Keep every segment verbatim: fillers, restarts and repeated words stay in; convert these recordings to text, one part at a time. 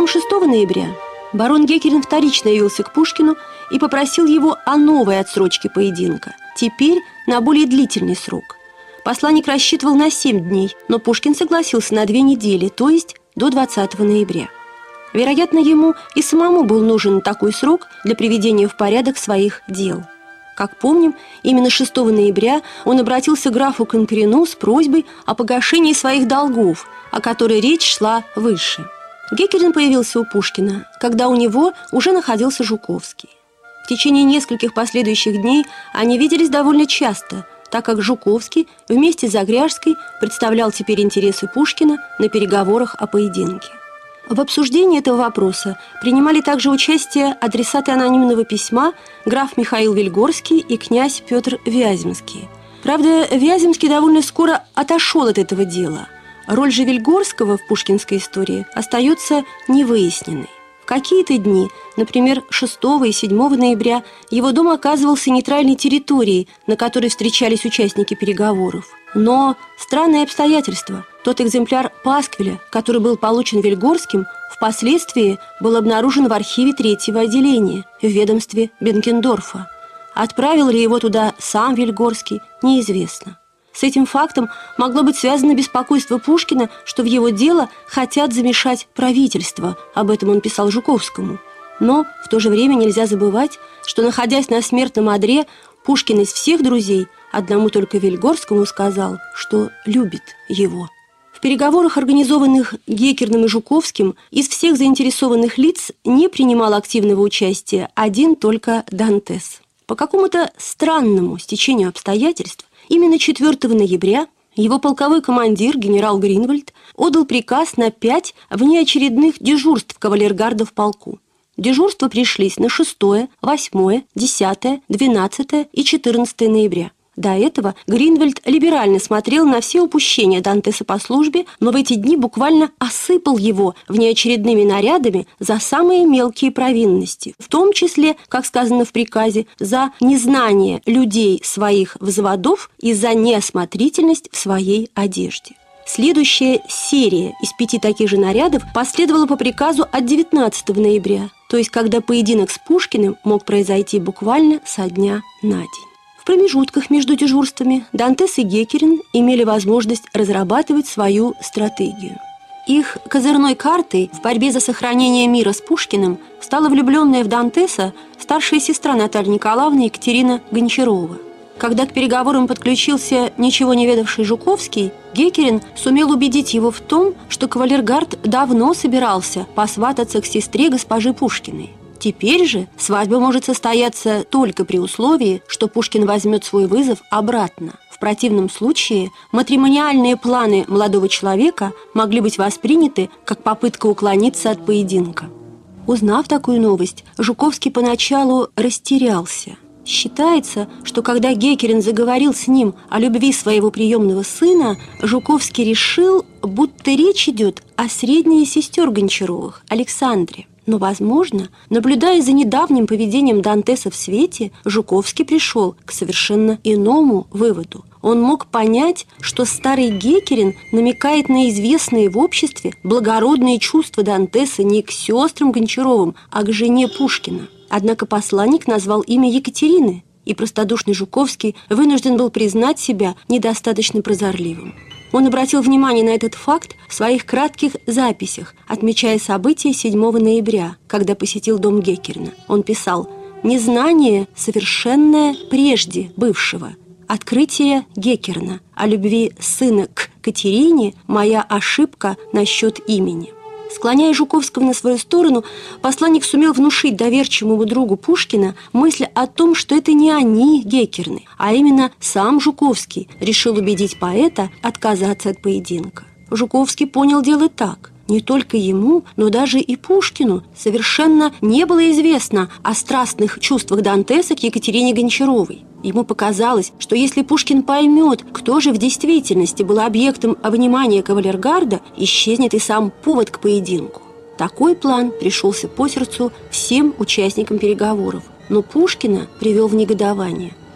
шестого ноября барон Геккерин вторично явился к Пушкину и попросил его о новой отсрочке поединка, теперь на более длительный срок. Посланник рассчитывал на семь дней, но Пушкин согласился на две недели, то есть до двадцатого ноября. Вероятно, ему и самому был нужен такой срок для приведения в порядок своих дел. Как помним, именно шестого ноября он обратился к графу Конкарину с просьбой о погашении своих долгов, о которой речь шла выше. Геккерин появился у Пушкина, когда у него уже находился Жуковский. В течение нескольких последующих дней они виделись довольно часто, так как Жуковский вместе с Загряжской представлял теперь интересы Пушкина на переговорах о поединке. В обсуждении этого вопроса принимали также участие адресаты анонимного письма граф Михаил Вильгорский и князь Петр Вяземский. Правда, Вяземский довольно скоро отошел от этого дела. Роль же Вильгорского в пушкинской истории остается невыясненной. В какие-то дни, например, шестого и седьмого ноября, его дом оказывался нейтральной территорией, на которой встречались участники переговоров. Но странное обстоятельство. Тот экземпляр пасквиля, который был получен Вильгорским, впоследствии был обнаружен в архиве третьего отделения в ведомстве Бенкендорфа. Отправил ли его туда сам Вильгорский, неизвестно. С этим фактом могло быть связано беспокойство Пушкина, что в его дело хотят замешать правительство. Об этом он писал Жуковскому. Но в то же время нельзя забывать, что, находясь на смертном одре, Пушкин из всех друзей одному только Вильгорскому сказал, что любит его. В переговорах, организованных Геккерным и Жуковским, из всех заинтересованных лиц не принимал активного участия один только Дантес. По какому-то странному стечению обстоятельств именно четвёртого ноября его полковой командир, генерал Гринвальд, отдал приказ на пять внеочередных дежурств кавалергарда в полку. Дежурства пришлись на шестое, восьмое, десятое, двенадцатое и четырнадцатое ноября. До этого Гринвальд либерально смотрел на все упущения Дантеса по службе, но в эти дни буквально осыпал его внеочередными нарядами за самые мелкие провинности, в том числе, как сказано в приказе, за незнание людей своих взводов и за неосмотрительность в своей одежде. Следующая серия из пяти таких же нарядов последовала по приказу от девятнадцатого ноября, то есть когда поединок с Пушкиным мог произойти буквально со дня на день. В промежутках между дежурствами Дантес и Геккерин имели возможность разрабатывать свою стратегию. Их козырной картой в борьбе за сохранение мира с Пушкиным стала влюбленная в Дантеса старшая сестра Натальи Николаевны Екатерина Гончарова. Когда к переговорам подключился ничего не ведавший Жуковский, Геккерин сумел убедить его в том, что кавалергард давно собирался посвататься к сестре госпожи Пушкиной. Теперь же свадьба может состояться только при условии, что Пушкин возьмет свой вызов обратно. В противном случае матримониальные планы молодого человека могли быть восприняты как попытка уклониться от поединка. Узнав такую новость, Жуковский поначалу растерялся. Считается, что когда Геккерин заговорил с ним о любви своего приемного сына, Жуковский решил, будто речь идет о средней из сестер Гончаровых, Александре. Но, возможно, наблюдая за недавним поведением Дантеса в свете, Жуковский пришел к совершенно иному выводу. Он мог понять, что старый Геккерин намекает на известные в обществе благородные чувства Дантеса не к сестрам Гончаровым, а к жене Пушкина. Однако посланник назвал имя Екатерины, и простодушный Жуковский вынужден был признать себя недостаточно прозорливым. Он обратил внимание на этот факт в своих кратких записях, отмечая события седьмого ноября, когда посетил дом Геккерина. Он писал: «Незнание совершенное прежде бывшего. Открытие Геккерина о любви сына к Катерине – моя ошибка насчет имени». Склоняя Жуковского на свою сторону, посланник сумел внушить доверчивому другу Пушкина мысль о том, что это не они, Геккерны, а именно сам Жуковский решил убедить поэта отказаться от поединка. Жуковский понял дело так. Не только ему, но даже и Пушкину совершенно не было известно о страстных чувствах Дантеса к Екатерине Гончаровой. Ему показалось, что если Пушкин поймет, кто же в действительности был объектом внимания кавалергарда, исчезнет и сам повод к поединку. Такой план пришелся по сердцу всем участникам переговоров, но Пушкина привел в негодование.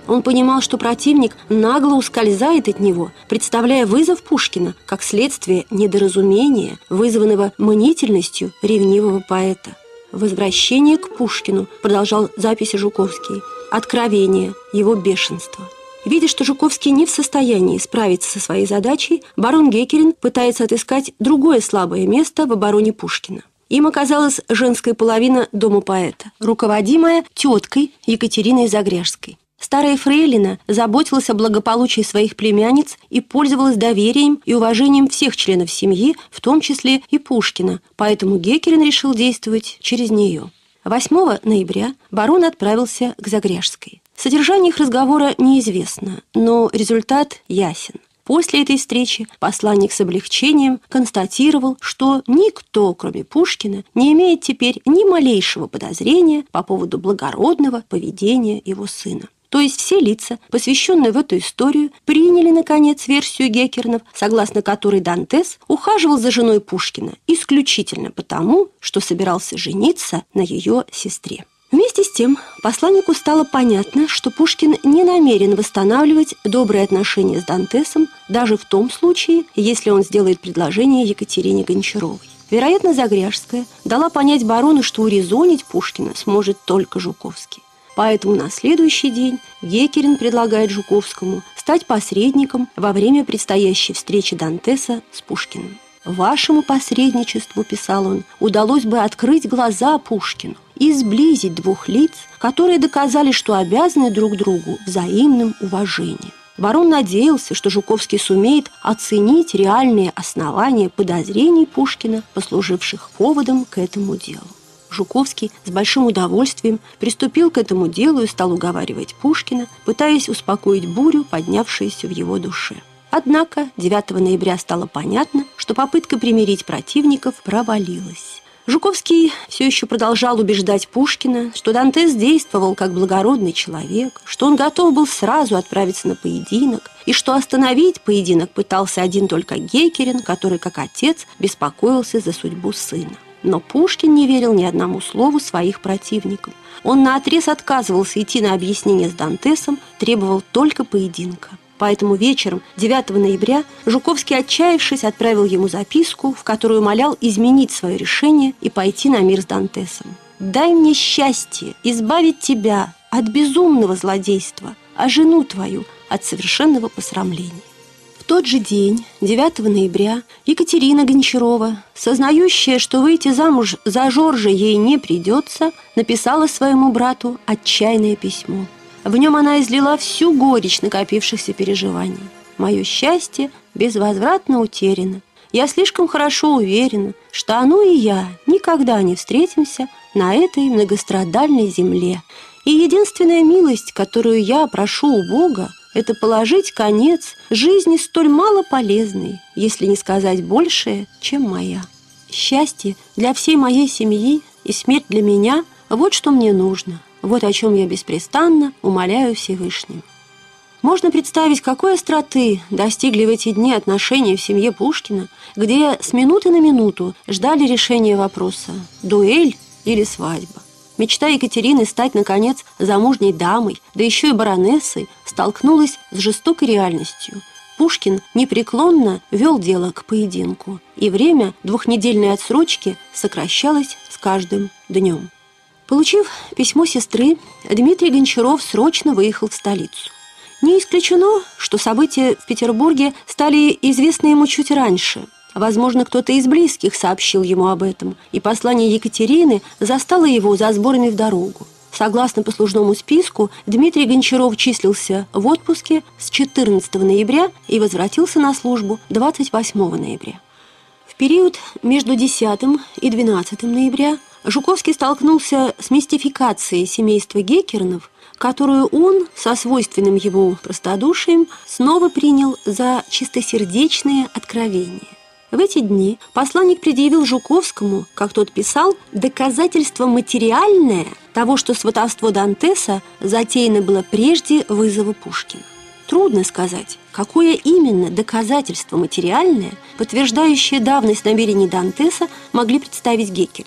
Он понимал, что противник нагло ускользает от него, представляя вызов Пушкина как следствие недоразумения, вызванного мнительностью ревнивого поэта. «Возвращение к Пушкину», — продолжал записи Жуковский, «откровение, его бешенство». Видя, что Жуковский не в состоянии справиться со своей задачей, барон Геккерин пытается отыскать другое слабое место в обороне Пушкина. Им оказалась женская половина дома поэта, руководимая теткой Екатериной Загряжской. Старая фрейлина заботилась о благополучии своих племянниц и пользовалась доверием и уважением всех членов семьи, в том числе и Пушкина, поэтому Геккерин решил действовать через нее. восьмого ноября барон отправился к Загряжской. Содержание их разговора неизвестно, но результат ясен. После этой встречи посланник с облегчением констатировал, что никто, кроме Пушкина, не имеет теперь ни малейшего подозрения по поводу благородного поведения его сына. То есть все лица, посвященные в эту историю, приняли, наконец, версию Геккеринов, согласно которой Дантес ухаживал за женой Пушкина исключительно потому, что собирался жениться на ее сестре. Вместе с тем, посланнику стало понятно, что Пушкин не намерен восстанавливать добрые отношения с Дантесом даже в том случае, если он сделает предложение Екатерине Гончаровой. Вероятно, Загряжская дала понять барону, что урезонить Пушкина сможет только Жуковский. Поэтому на следующий день Геккерин предлагает Жуковскому стать посредником во время предстоящей встречи Дантеса с Пушкиным. «Вашему посредничеству, — писал он, — удалось бы открыть глаза Пушкину и сблизить двух лиц, которые доказали, что обязаны друг другу взаимным уважением». Барон надеялся, что Жуковский сумеет оценить реальные основания подозрений Пушкина, послуживших поводом к этому делу. Жуковский с большим удовольствием приступил к этому делу и стал уговаривать Пушкина, пытаясь успокоить бурю, поднявшуюся в его душе. Однако девятого ноября стало понятно, что попытка примирить противников провалилась. Жуковский все еще продолжал убеждать Пушкина, что Дантес действовал как благородный человек, что он готов был сразу отправиться на поединок, и что остановить поединок пытался один только Геккерин, который, как отец, беспокоился за судьбу сына. Но Пушкин не верил ни одному слову своих противников. Он наотрез отказывался идти на объяснение с Дантесом, требовал только поединка. Поэтому вечером девятого ноября Жуковский, отчаявшись, отправил ему записку, в которой умолял изменить свое решение и пойти на мир с Дантесом. «Дай мне счастье избавить тебя от безумного злодейства, а жену твою от совершенного посрамления». В тот же день, девятого ноября, Екатерина Гончарова, сознающая, что выйти замуж за Жоржа ей не придется, написала своему брату отчаянное письмо. В нем она излила всю горечь накопившихся переживаний. «Мое счастье безвозвратно утеряно. Я слишком хорошо уверена, что оно и я никогда не встретимся на этой многострадальной земле. И единственная милость, которую я прошу у Бога, это положить конец жизни столь малополезной, если не сказать большее, чем моя. Счастье для всей моей семьи и смерть для меня – вот что мне нужно». Вот о чем я беспрестанно умоляю Всевышнего. Можно представить, какой остроты достигли в эти дни отношения в семье Пушкина, где с минуты на минуту ждали решения вопроса «дуэль или свадьба?». Мечта Екатерины стать, наконец, замужней дамой, да еще и баронессой, столкнулась с жестокой реальностью. Пушкин непреклонно вел дело к поединку, и время двухнедельной отсрочки сокращалось с каждым днем. Получив письмо сестры, Дмитрий Гончаров срочно выехал в столицу. Не исключено, что события в Петербурге стали известны ему чуть раньше. Возможно, кто-то из близких сообщил ему об этом, и послание Екатерины застало его за сборами в дорогу. Согласно послужному списку, Дмитрий Гончаров числился в отпуске с четырнадцатого ноября и возвратился на службу двадцать восьмого ноября. В период между десятым и двенадцатым ноября Жуковский столкнулся с мистификацией семейства Геккеринов, которую он со свойственным ему простодушием снова принял за чистосердечные откровения. В эти дни посланник предъявил Жуковскому, как тот писал, доказательство материальное того, что сватовство Дантеса затеяно было прежде вызова Пушкина. Трудно сказать, какое именно доказательство материальное, подтверждающее давность намерений Дантеса, могли представить Геккерины.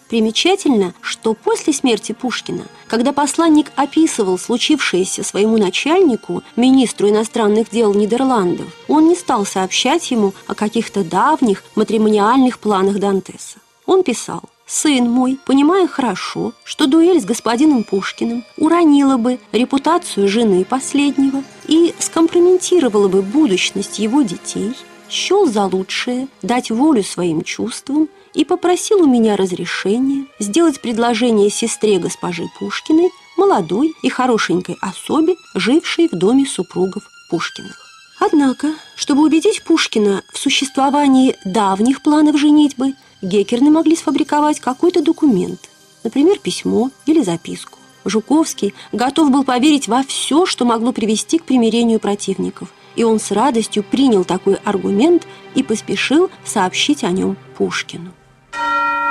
Примечательно, что после смерти Пушкина, когда посланник описывал случившееся своему начальнику, министру иностранных дел Нидерландов, он не стал сообщать ему о каких-то давних матримониальных планах Дантеса. Он писал: «Сын мой, понимая хорошо, что дуэль с господином Пушкиным уронила бы репутацию жены последнего и скомпрометировала бы будущность его детей, счел за лучшее дать волю своим чувствам и попросил у меня разрешения сделать предложение сестре госпожи Пушкиной, молодой и хорошенькой особе, жившей в доме супругов Пушкиных». Однако, чтобы убедить Пушкина в существовании давних планов женитьбы, Геккерны могли сфабриковать какой-то документ, например, письмо или записку. Жуковский готов был поверить во все, что могло привести к примирению противников, и он с радостью принял такой аргумент и поспешил сообщить о нем Пушкину.